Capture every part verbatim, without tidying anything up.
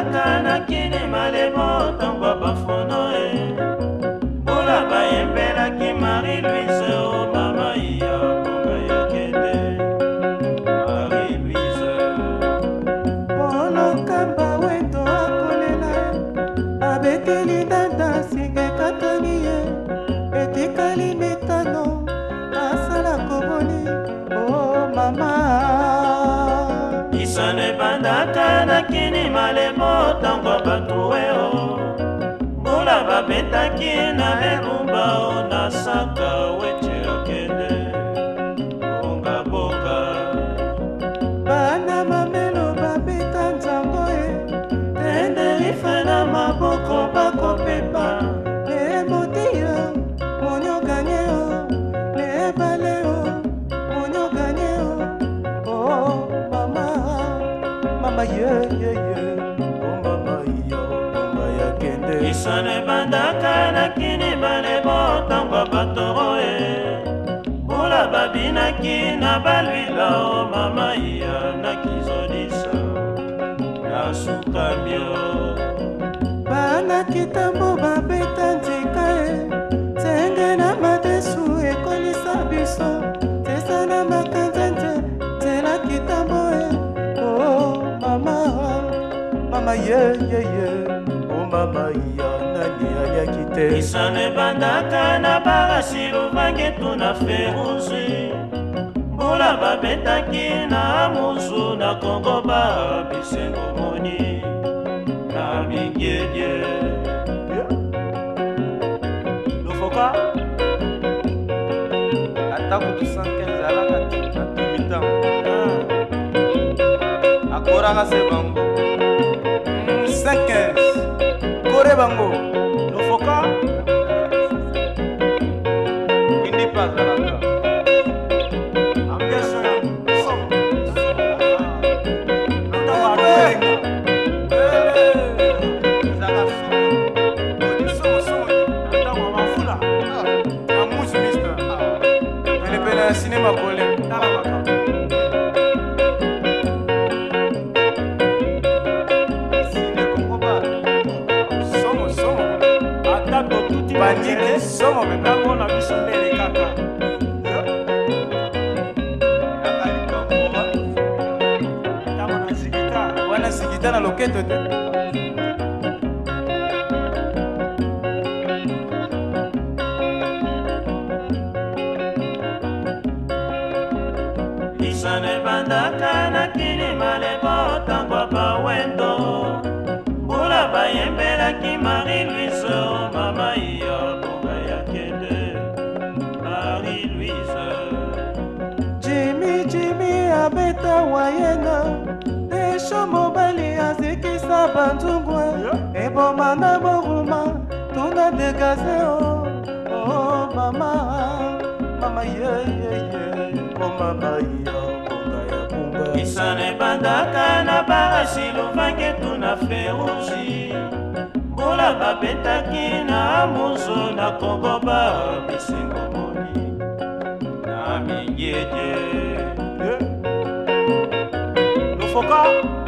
bandaka na kini malebo tangwa bafono e Bula bayembelaki Marie-Louise o mama iya bonga ya kende Marie-Louise Polo kamba weto akolela abeteli dada singe katani ye etikali metano asala koboni o mama Isane bandaka na kini malebo tangwa batuwe o Bula babetaki na elumba o na saka weche okende Bonga bonga Bana mamelo babeta nzango e Tenderife na maboko bako pepa Le motia monyo ganye o Le bale o monyo ganye o Oh mama Mama ye ye ye Oh mama yo Mama ya kende Isane bandaka na kini balebo tangwa batoro e Bula babinaki na balwila o mama iya na kizodisa Na sukamio Bana kitambo babeta nzika e Tenge na matesu ekolisa biso Tesa na makanzenze Tela kitambo e Oh mama Mama ye ye ye Oh mama ya nani aliakite Isane bandaka na barasilu vangetu na feruzi Bula babetaki na musu na Kongo ba bisengo moni Na mingedye Lofoka Atako tu cent quinze alaka na tumitan Akoraka se bango cent quinze Kore bango Lofoka Indi pas alaka Ambiance na som Notama adolenga Zaka som Odi som som Notama mafula Na musu mister Pele pele na cinema kole Nala baka Bandiki somo betango na biso mbele kaka Tamo na zikita Wana zikita na loketo te Isane bandaka na kini malebo tangwa bawendo Bula bayembelaki Marie-Louise o mama iya bonga ya kende Marie-Louise Jimmy Jimmy abeta wayena Desho mobali azikisa banzungwe Eboma na boruma Tuna degaze o Oh mama Mama ye ye ye Oh mama ya bonga ya bonga Isane bandaka na barasilu vangetu na feruzi Bula babetaki na musu na Kongo ba bisengo moni Na mingedye Lofoka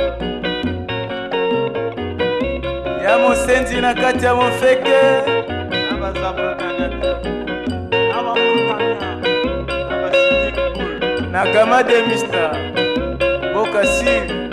Ya mosenzi na kati ya mofeke Aba zabra kanyata Aba murukanya Aba sidik bul Nakama de mister Bokasi